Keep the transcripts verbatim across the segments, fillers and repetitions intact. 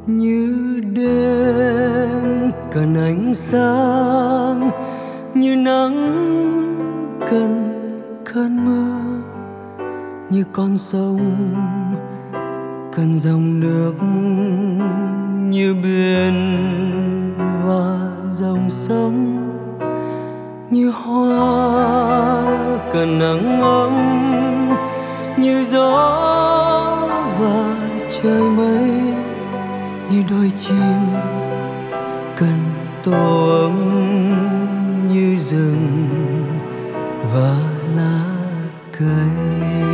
như đêm cần ánh sáng, như nắng cần cơn mưa, như con sông cần dòng nước, như biển và dòng sông, như hoa cần nắng ấm, như gió và trời mây, như đôi chim cần tổ ấm, như rừng và lá cây.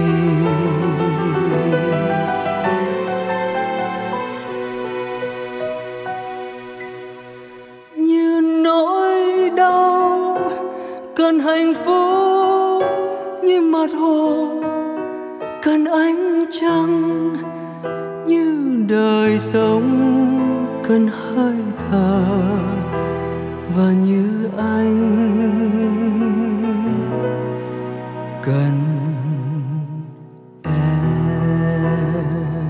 Như nỗi đau cần hạnh phúc, như mặt hồ cần ánh trăng, như đời sống cần hơi thở, và như anh cần em.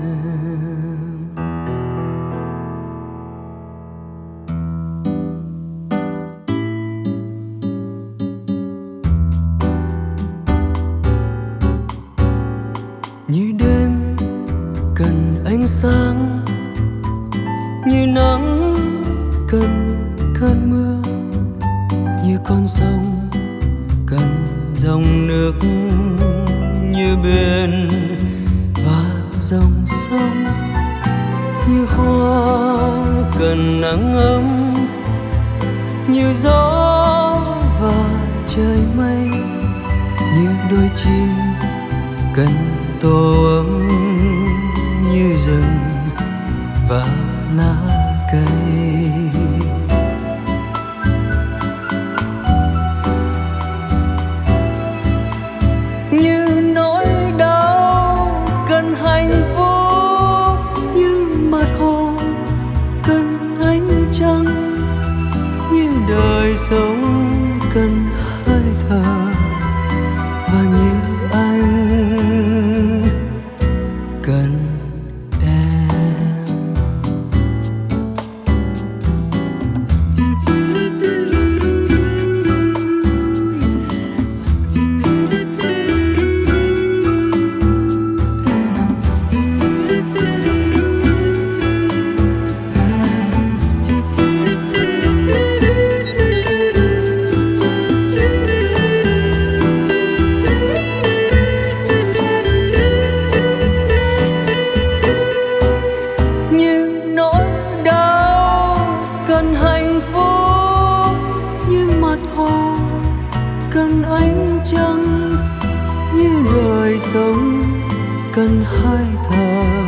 Như đêm cần ánh sáng, như nắng cần cơn mưa, như con sông cần dòng nước, như biển và dòng sông, như hoa cần nắng ấm, như gió và trời mây, như đôi chim cần tổ ấm, như rừng và lá cây. Như nỗi đau cần hạnh phúc, như mặt hồ cần ánh trăng, như đời sống cần hơi thở, và như anh cần em. Cần ánh trăng, như đời sống cần hơi thở,